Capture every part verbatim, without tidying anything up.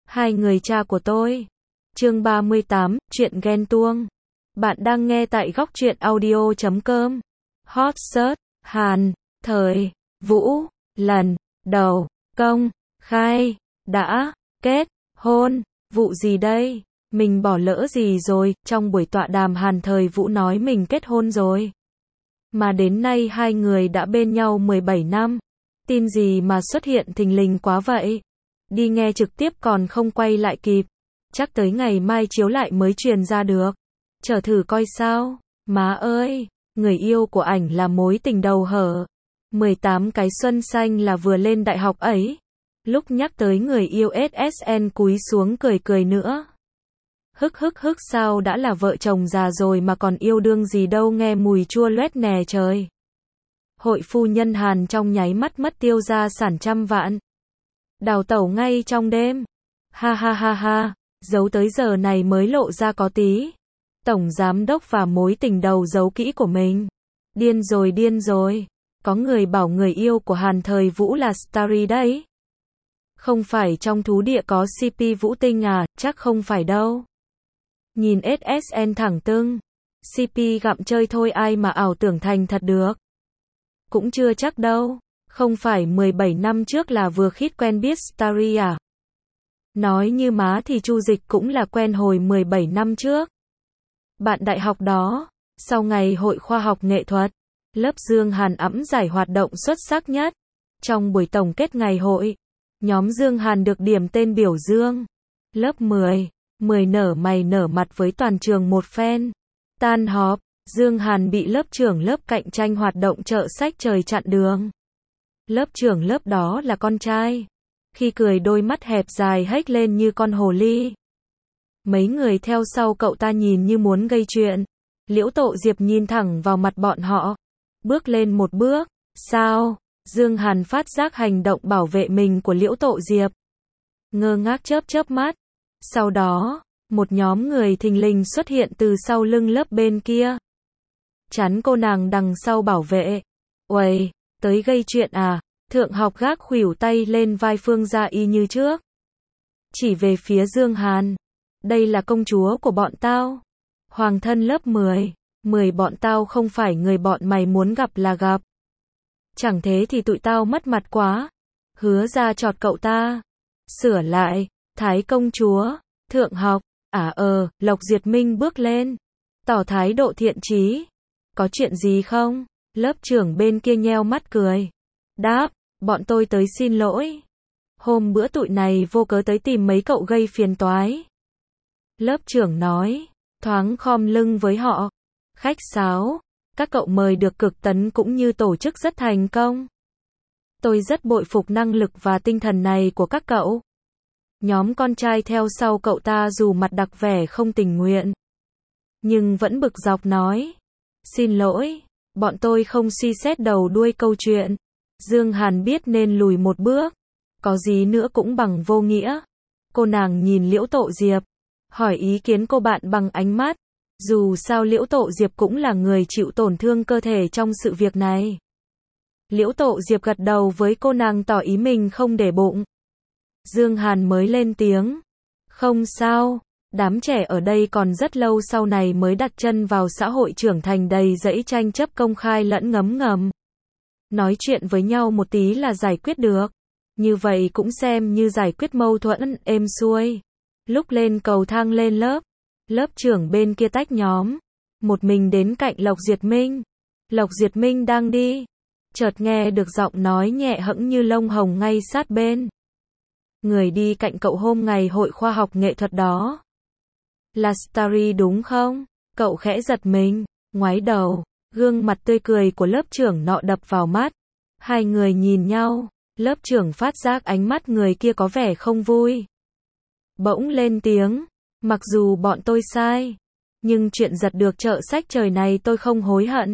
Hai người cha của tôi. Chương ba mươi tám, chuyện ghen tuông. Bạn đang nghe tại góc truyện audio chấm com. Hot search, Hàn, thời, Vũ, lần, đầu, công, khai, đã, kết, hôn, vụ gì đây? Mình bỏ lỡ gì rồi? Trong buổi tọa đàm Hàn Thời Vũ nói mình kết hôn rồi. Mà đến nay hai người đã bên nhau mười bảy năm. Tin gì mà xuất hiện thình lình quá vậy? Đi nghe trực tiếp còn không quay lại kịp. Chắc tới ngày mai chiếu lại mới truyền ra được. Chờ thử coi sao. Má ơi, người yêu của ảnh là mối tình đầu hở. mười tám cái xuân xanh là vừa lên đại học ấy. Lúc nhắc tới người yêu ét ét en cúi xuống cười cười nữa. Hức hức hức sao đã là vợ chồng già rồi mà còn yêu đương gì đâu, nghe mùi chua loét nè trời. Hội phu nhân Hàn trong nháy mắt mất tiêu gia sản trăm vạn. Đào tẩu ngay trong đêm. Ha ha ha ha, giấu tới giờ này mới lộ ra có tí. Tổng giám đốc và mối tình đầu giấu kỹ của mình. Điên rồi điên rồi. Có người bảo người yêu của Hàn Thời Vũ là Starry đấy. Không phải trong thú địa có xê pê Vũ Tinh à, chắc không phải đâu. Nhìn ét ét en thẳng tưng. xê pê gặm chơi thôi ai mà ảo tưởng thành thật được. Cũng chưa chắc đâu. Không phải mười bảy năm trước là vừa khít quen biết Starry à? Nói như má thì Chu Dịch cũng là quen hồi mười bảy năm trước. Bạn đại học đó, sau ngày hội khoa học nghệ thuật, lớp Dương Hàn ẵm giải hoạt động xuất sắc nhất. Trong buổi tổng kết ngày hội, nhóm Dương Hàn được điểm tên biểu dương. Lớp mười, mười nở mày nở mặt với toàn trường một phen. Tan họp, Dương Hàn bị lớp trưởng lớp cạnh tranh hoạt động chợ sách trời chặn đường. Lớp trưởng lớp đó là con trai. Khi cười đôi mắt hẹp dài hếch lên như con hồ ly. Mấy người theo sau cậu ta nhìn như muốn gây chuyện. Liễu Tộ Diệp nhìn thẳng vào mặt bọn họ. Bước lên một bước. Sao? Dương Hàn phát giác hành động bảo vệ mình của Liễu Tộ Diệp. Ngơ ngác chớp chớp mắt. Sau đó, một nhóm người thình lình xuất hiện từ sau lưng lớp bên kia. Chắn cô nàng đằng sau bảo vệ. Uầy, tới gây chuyện à? Thượng học gác khuỷu tay lên vai Phương Gia y như trước. Chỉ về phía Dương Hàn. Đây là công chúa của bọn tao. Hoàng thân lớp mười. mười bọn tao không phải người bọn mày muốn gặp là gặp. Chẳng thế thì tụi tao mất mặt quá. Hứa ra chọt cậu ta. Sửa lại. Thái công chúa. Thượng học. À ờ, Lộc Diệt Minh bước lên. Tỏ thái độ thiện chí. Có chuyện gì không? Lớp trưởng bên kia nheo mắt cười. Đáp. Bọn tôi tới xin lỗi. Hôm bữa tụi này vô cớ tới tìm mấy cậu gây phiền toái. Lớp trưởng nói. Thoáng khom lưng với họ. Khách sáo. Các cậu mời được Cực Tấn cũng như tổ chức rất thành công. Tôi rất bội phục năng lực và tinh thần này của các cậu. Nhóm con trai theo sau cậu ta dù mặt đặc vẻ không tình nguyện. Nhưng vẫn bực dọc nói. Xin lỗi. Bọn tôi không suy xét đầu đuôi câu chuyện. Dương Hàn biết nên lùi một bước. Có gì nữa cũng bằng vô nghĩa. Cô nàng nhìn Liễu Tộ Diệp. Hỏi ý kiến cô bạn bằng ánh mắt. Dù sao Liễu Tộ Diệp cũng là người chịu tổn thương cơ thể trong sự việc này. Liễu Tộ Diệp gật đầu với cô nàng tỏ ý mình không để bụng. Dương Hàn mới lên tiếng. Không sao. Đám trẻ ở đây còn rất lâu sau này mới đặt chân vào xã hội trưởng thành đầy rẫy tranh chấp công khai lẫn ngấm ngầm. Nói chuyện với nhau một tí là giải quyết được. Như vậy cũng xem như giải quyết mâu thuẫn êm xuôi. Lúc lên cầu thang lên lớp, lớp trưởng bên kia tách nhóm. Một mình đến cạnh Lộc Diệt Minh. Lộc Diệt Minh đang đi. Chợt nghe được giọng nói nhẹ hẫng như lông hồng ngay sát bên. Người đi cạnh cậu hôm ngày hội khoa học nghệ thuật đó. Là Starry đúng không? Cậu khẽ giật mình, ngoái đầu. Gương mặt tươi cười của lớp trưởng nọ đập vào mắt. Hai người nhìn nhau. Lớp trưởng phát giác ánh mắt người kia có vẻ không vui. Bỗng lên tiếng. Mặc dù bọn tôi sai. Nhưng chuyện giật được chợ sách trời này tôi không hối hận.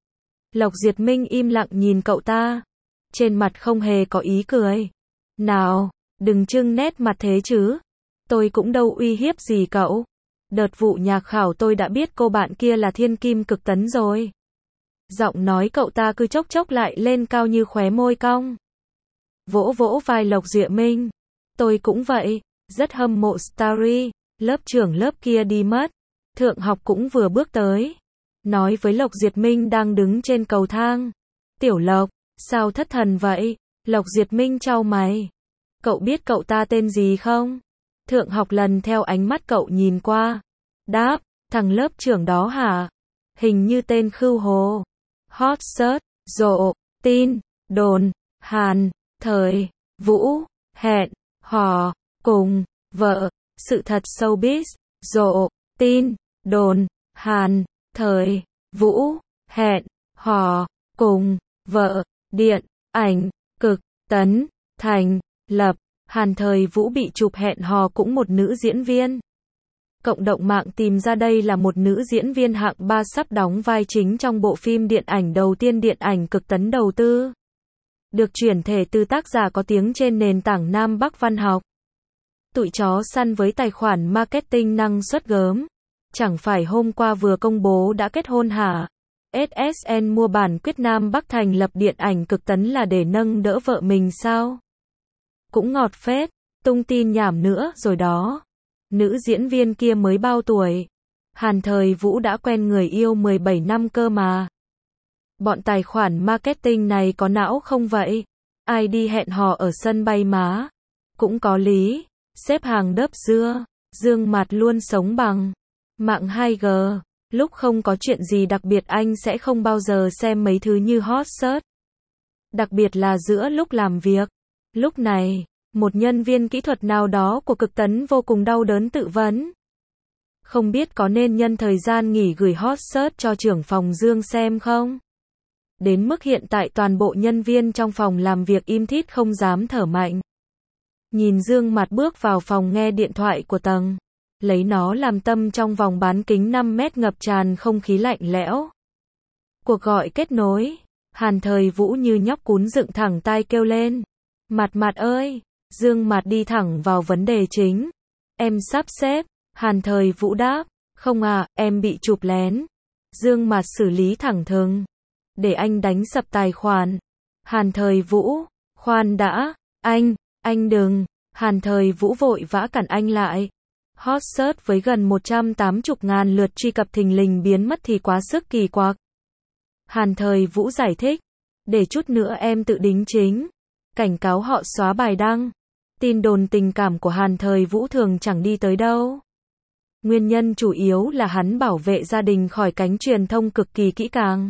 Lộc Diệt Minh im lặng nhìn cậu ta. Trên mặt không hề có ý cười. Nào, đừng trưng nét mặt thế chứ. Tôi cũng đâu uy hiếp gì cậu. Đợt vụ nhạc khảo tôi đã biết cô bạn kia là thiên kim Cực Tấn rồi. Giọng nói cậu ta cứ chốc chốc lại lên cao như khóe môi cong. Vỗ vỗ vai Lộc Diệu Minh. Tôi cũng vậy. Rất hâm mộ Starry, lớp trưởng lớp kia đi mất. Thượng học cũng vừa bước tới. Nói với Lộc Diệt Minh đang đứng trên cầu thang. Tiểu Lộc, sao thất thần vậy? Lộc Diệt Minh chau mày. Cậu biết cậu ta tên gì không? Thượng học lần theo ánh mắt cậu nhìn qua. Đáp, thằng lớp trưởng đó hả? Hình như tên Khưu Hồ. Hot search, rộ, tin, đồn, hàn, thời, vũ, hẹn, hò, cùng, vợ, sự thật showbiz, rộ, tin, đồn, hàn, thời, vũ, hẹn, hò, cùng, vợ, điện, ảnh, cực, tấn, thành, lập. Hàn Thời Vũ bị chụp hẹn hò cũng một nữ diễn viên. Cộng đồng mạng tìm ra đây là một nữ diễn viên hạng ba sắp đóng vai chính trong bộ phim điện ảnh đầu tiên điện ảnh cực tấn đầu tư. Được chuyển thể từ tác giả có tiếng trên nền tảng Nam Bắc văn học. Tụi chó săn với tài khoản marketing năng suất gớm. Chẳng phải hôm qua vừa công bố đã kết hôn hả? ét ét en mua bản quyết Nam Bắc thành lập điện ảnh cực tấn là để nâng đỡ vợ mình sao? Cũng ngọt phết, tung tin nhảm nữa rồi đó. Nữ diễn viên kia mới bao tuổi? Hàn Thời Vũ đã quen người yêu mười bảy năm cơ mà. Bọn tài khoản marketing này có não không vậy? Ai đi hẹn hò ở sân bay má? Cũng có lý, xếp hàng đớp dưa, Dương Mạt luôn sống bằng mạng hai G. Lúc không có chuyện gì đặc biệt anh sẽ không bao giờ xem mấy thứ như hot search. Đặc biệt là giữa lúc làm việc. Lúc này, một nhân viên kỹ thuật nào đó của cực tấn vô cùng đau đớn tự vấn. Không biết có nên nhân thời gian nghỉ gửi hot search cho trưởng phòng Dương xem không? Đến mức hiện tại toàn bộ nhân viên trong phòng làm việc im thít không dám thở mạnh. Nhìn Dương Mạt bước vào phòng nghe điện thoại của tầng. Lấy nó làm tâm trong vòng bán kính năm mét ngập tràn không khí lạnh lẽo. Cuộc gọi kết nối. Hàn Thời Vũ như nhóc cún dựng thẳng tai kêu lên. Mạt Mạt ơi! Dương Mạt đi thẳng vào vấn đề chính. Em sắp xếp. Hàn Thời Vũ đáp. Không à, em bị chụp lén. Dương Mạt xử lý thẳng thừng. Để anh đánh sập tài khoản. Hàn Thời Vũ. Khoan đã. Anh, anh đừng. Hàn Thời Vũ vội vã cản anh lại. Hot search với gần một trăm tám mươi ngàn lượt truy cập thình lình biến mất thì quá sức kỳ quặc. Hàn Thời Vũ giải thích. Để chút nữa em tự đính chính. Cảnh cáo họ xóa bài đăng. Tin đồn tình cảm của Hàn Thời Vũ thường chẳng đi tới đâu. Nguyên nhân chủ yếu là hắn bảo vệ gia đình khỏi cánh truyền thông cực kỳ kỹ càng.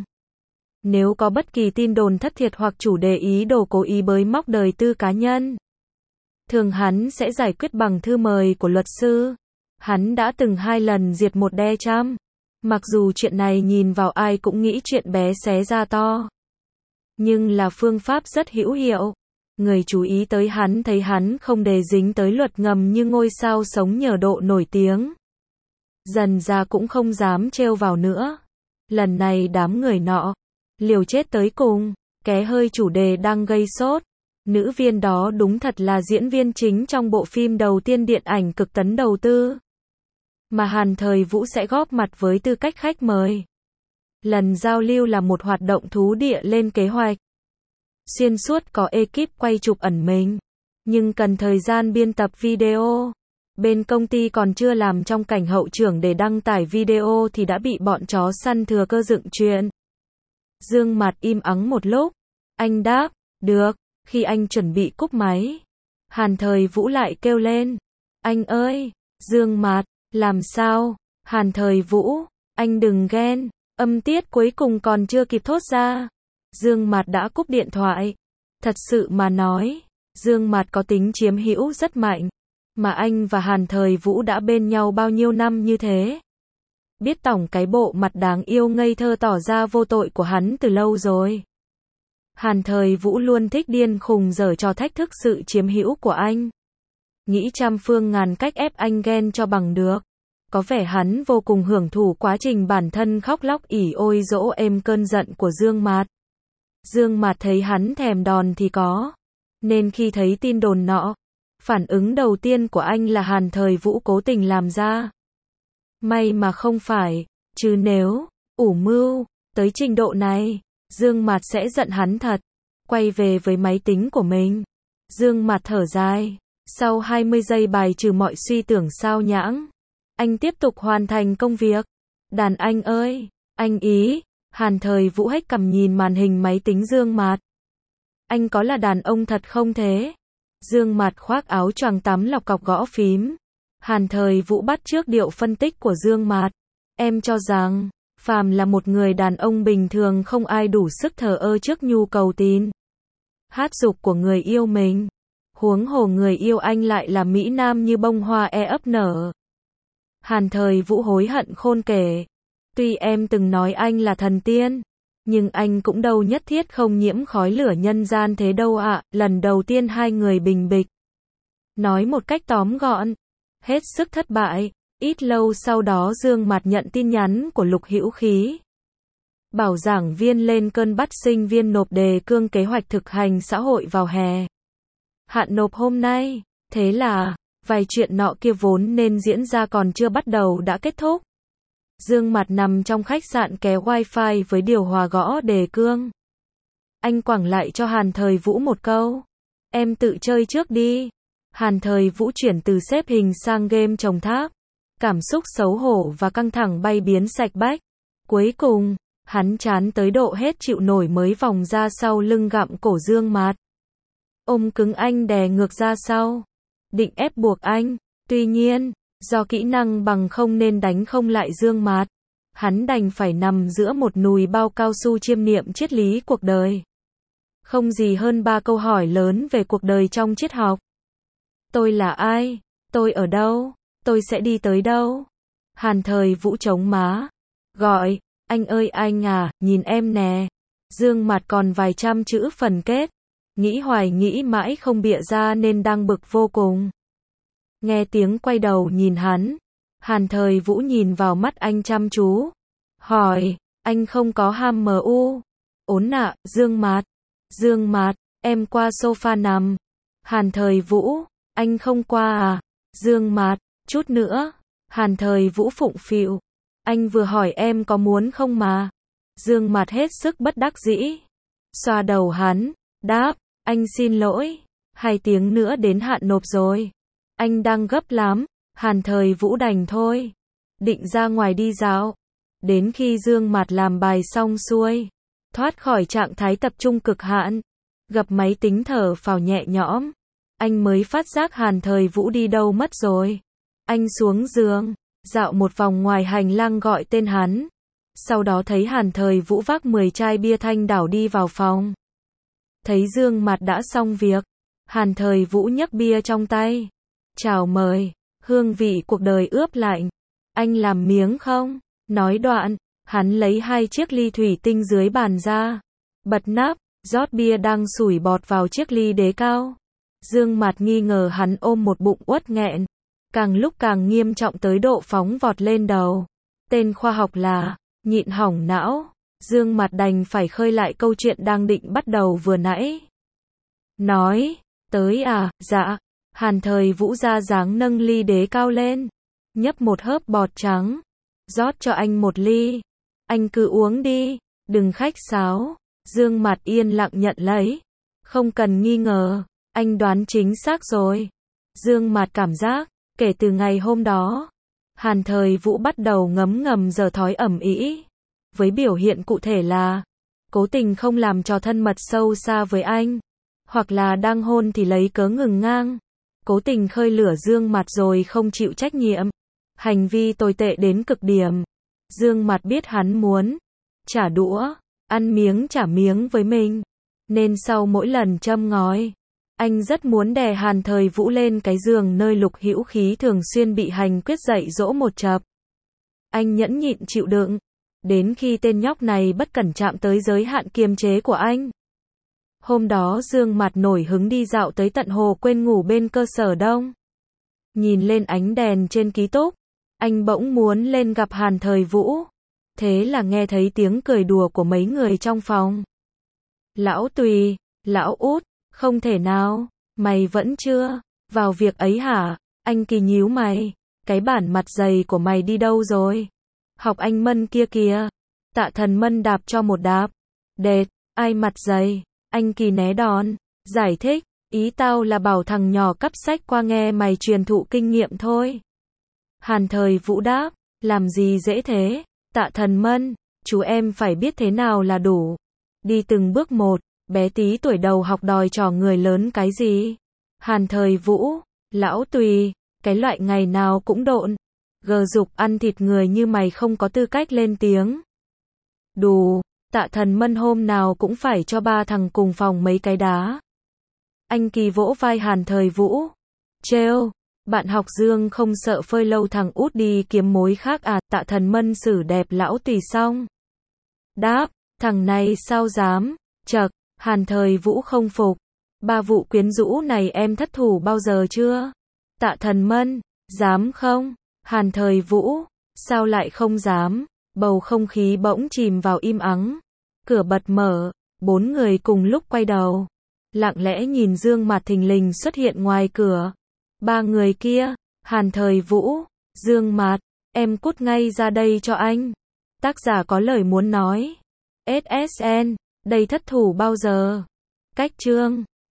Nếu có bất kỳ tin đồn thất thiệt hoặc chủ đề ý đồ cố ý bới móc đời tư cá nhân, thường hắn sẽ giải quyết bằng thư mời của luật sư. Hắn đã từng hai lần diệt một đe trăm. Mặc dù chuyện này nhìn vào ai cũng nghĩ chuyện bé xé ra to. Nhưng là phương pháp rất hữu hiệu. Người chú ý tới hắn thấy hắn không đề dính tới luật ngầm như ngôi sao sống nhờ độ nổi tiếng. Dần ra cũng không dám trêu vào nữa. Lần này đám người nọ liều chết tới cùng, ké hơi chủ đề đang gây sốt. Nữ viên đó đúng thật là diễn viên chính trong bộ phim đầu tiên điện ảnh cực tấn đầu tư. Mà Hàn Thời Vũ sẽ góp mặt với tư cách khách mời. Lần giao lưu là một hoạt động thú địa lên kế hoạch. Xuyên suốt có ekip quay chụp ẩn mình. Nhưng cần thời gian biên tập video. Bên công ty còn chưa làm trong cảnh hậu trưởng để đăng tải video thì đã bị bọn chó săn thừa cơ dựng chuyện. Dương Mạt im ắng một lúc. Anh đáp, được. Khi anh chuẩn bị cúp máy, Hàn Thời Vũ lại kêu lên. Anh ơi! Dương Mạt, làm sao? Hàn Thời Vũ, anh đừng ghen. Âm tiết cuối cùng còn chưa kịp thốt ra. Dương Mạt đã cúp điện thoại. Thật sự mà nói, Dương Mạt có tính chiếm hữu rất mạnh. Mà anh và Hàn Thời Vũ đã bên nhau bao nhiêu năm như thế. Biết tổng cái bộ mặt đáng yêu ngây thơ tỏ ra vô tội của hắn từ lâu rồi. Hàn Thời Vũ luôn thích điên khùng giở trò thách thức sự chiếm hữu của anh. Nghĩ trăm phương ngàn cách ép anh ghen cho bằng được. Có vẻ hắn vô cùng hưởng thụ quá trình bản thân khóc lóc ỉ ôi dỗ êm cơn giận của Dương Mạt. Dương Mạt thấy hắn thèm đòn thì có. Nên khi thấy tin đồn nọ, phản ứng đầu tiên của anh là Hàn Thời Vũ cố tình làm ra. May mà không phải, chứ nếu ủ mưu tới trình độ này, Dương Mạt sẽ giận hắn thật. Quay về với máy tính của mình, Dương Mạt thở dài. Sau hai mươi giây bài trừ mọi suy tưởng sao nhãng, anh tiếp tục hoàn thành công việc. Đàn anh ơi, anh ý. Hàn Thời Vũ hếch cằm nhìn màn hình máy tính Dương Mạt. Anh có là đàn ông thật không thế? Dương Mạt khoác áo choàng tắm lọc cọc gõ phím. Hàn Thời Vũ bắt chước điệu phân tích của Dương Mạt. Em cho rằng, phàm là một người đàn ông bình thường không ai đủ sức thờ ơ trước nhu cầu tín hát dục của người yêu mình. Huống hồ người yêu anh lại là mỹ nam như bông hoa e ấp nở. Hàn Thời Vũ hối hận khôn kể. Tuy em từng nói anh là thần tiên, nhưng anh cũng đâu nhất thiết không nhiễm khói lửa nhân gian thế đâu ạ. Lần đầu tiên hai người bình bịch. Nói một cách tóm gọn, hết sức thất bại. Ít lâu sau đó Dương Mạt nhận tin nhắn của Lục Hữu Khí. Bảo giảng viên lên cơn bắt sinh viên nộp đề cương kế hoạch thực hành xã hội vào hè. Hạn nộp hôm nay, thế là, vài chuyện nọ kia vốn nên diễn ra còn chưa bắt đầu đã kết thúc. Dương Mạt nằm trong khách sạn ké wifi với điều hòa gõ đề cương. Anh quẳng lại cho Hàn Thời Vũ một câu. Em tự chơi trước đi. Hàn Thời Vũ chuyển từ xếp hình sang game trồng tháp. Cảm xúc xấu hổ và căng thẳng bay biến sạch bách. Cuối cùng, hắn chán tới độ hết chịu nổi mới vòng ra sau lưng gặm cổ Dương Mạt. Ôm cứng anh đè ngược ra sau. Định ép buộc anh. Tuy nhiên, do kỹ năng bằng không nên đánh không lại Dương Mạt. Hắn đành phải nằm giữa một nùi bao cao su chiêm niệm triết lý cuộc đời. Không gì hơn ba câu hỏi lớn về cuộc đời trong triết học. Tôi là ai? Tôi ở đâu? Tôi sẽ đi tới đâu? Hàn Thời Vũ chống má. Gọi, anh ơi anh à, nhìn em nè. Dương Mạt còn vài trăm chữ phần kết. Nghĩ hoài nghĩ mãi không bịa ra nên đang bực vô cùng. Nghe tiếng quay đầu nhìn hắn. Hàn Thời Vũ nhìn vào mắt anh chăm chú. Hỏi, anh không có ham mờ u. Ốn nạ, Dương Mạt. Dương Mạt, em qua sofa nằm. Hàn Thời Vũ, anh không qua à? Dương Mạt, chút nữa. Hàn Thời Vũ phụng phịu. Anh vừa hỏi em có muốn không mà. Dương Mạt hết sức bất đắc dĩ. Xoa đầu hắn, đáp, anh xin lỗi. Hai tiếng nữa đến hạn nộp rồi. Anh đang gấp lắm. Hàn Thời Vũ đành thôi. Định ra ngoài đi dạo. Đến khi Dương Mạt làm bài xong xuôi, thoát khỏi trạng thái tập trung cực hạn, gập máy tính thở phào nhẹ nhõm, anh mới phát giác Hàn Thời Vũ đi đâu mất rồi. Anh xuống giường, dạo một vòng ngoài hành lang gọi tên hắn. Sau đó thấy Hàn Thời Vũ vác mười chai bia Thanh Đảo đi vào phòng. Thấy Dương Mạt đã xong việc, Hàn Thời Vũ nhấc bia trong tay. Chào mời, hương vị cuộc đời ướp lạnh. Anh làm miếng không? Nói đoạn, hắn lấy hai chiếc ly thủy tinh dưới bàn ra. Bật nắp, rót bia đang sủi bọt vào chiếc ly đế cao. Dương Mạt nghi ngờ hắn ôm một bụng uất nghẹn. Càng lúc càng nghiêm trọng tới độ phóng vọt lên đầu. Tên khoa học là nhịn hỏng não. Dương Mạt đành phải khơi lại câu chuyện đang định bắt đầu vừa nãy. Nói, tới à, dạ. Hàn Thời Vũ ra dáng nâng ly đế cao lên. Nhấp một hớp bọt trắng. Rót cho anh một ly. Anh cứ uống đi, đừng khách sáo. Dương Mạt yên lặng nhận lấy. Không cần nghi ngờ, anh đoán chính xác rồi. Dương Mạt cảm giác, kể từ ngày hôm đó, Hàn Thời Vũ bắt đầu ngấm ngầm giở thói ẩm ĩ. Với biểu hiện cụ thể là, cố tình không làm trò thân mật sâu xa với anh. Hoặc là đang hôn thì lấy cớ ngừng ngang. Cố tình khơi lửa Dương Mạt rồi không chịu trách nhiệm. Hành vi tồi tệ đến cực điểm. Dương Mạt biết hắn muốn trả đũa, ăn miếng trả miếng với mình. Nên sau mỗi lần châm ngòi, anh rất muốn đè Hàn Thời Vũ lên cái giường nơi Lục Hữu Khí thường xuyên bị hành quyết dạy dỗ một chập. Anh nhẫn nhịn chịu đựng, đến khi tên nhóc này bất cẩn chạm tới giới hạn kiềm chế của anh. Hôm đó Dương Mạt nổi hứng đi dạo tới tận hồ quên ngủ bên cơ sở đông. Nhìn lên ánh đèn trên ký túc, anh bỗng muốn lên gặp Hàn Thời Vũ. Thế là nghe thấy tiếng cười đùa của mấy người trong phòng. Lão Tùy, Lão Út, không thể nào, mày vẫn chưa vào việc ấy hả? Anh Kỳ nhíu mày, cái bản mặt dày của mày đi đâu rồi? Học anh Mân kia kìa. Tạ Thần Mân đạp cho một đạp. Đệt, ai mặt dày? Anh Kỳ né đòn, giải thích, Ý tao là bảo thằng nhỏ cắp sách qua nghe mày truyền thụ kinh nghiệm thôi. Hàn Thời Vũ đáp, làm gì dễ thế, Tạ Thần Mân, chú em phải biết thế nào là đủ. Đi từng bước một, bé tí tuổi đầu học đòi trò người lớn cái gì. Hàn Thời Vũ, lão tùy, cái loại ngày nào cũng độn. Gờ dục ăn thịt người như mày không có tư cách lên tiếng. Đù, Tạ Thần Mân hôm nào cũng phải cho ba thằng cùng phòng mấy cái đá. Anh Kỳ vỗ vai Hàn Thời Vũ. Trêu, bạn học Dương không sợ phơi lâu thằng út đi kiếm mối khác à, Tạ Thần Mân xử đẹp lão tùy xong. Đáp, thằng này sao dám, chậc, Hàn Thời Vũ không phục. Ba vụ quyến rũ này em thất thủ bao giờ chưa? Tạ Thần Mân, dám không? Hàn Thời Vũ, sao lại không dám? Bầu không khí bỗng chìm vào im ắng. Cửa bật mở, bốn người cùng lúc quay đầu. Lặng lẽ nhìn Dương Mạt thình lình xuất hiện ngoài cửa. Ba người kia, Hàn Thời Vũ, Dương Mạt, em cút ngay ra đây cho anh. Tác giả có lời muốn nói. ét ét en, đây thất thủ bao giờ? Cách chương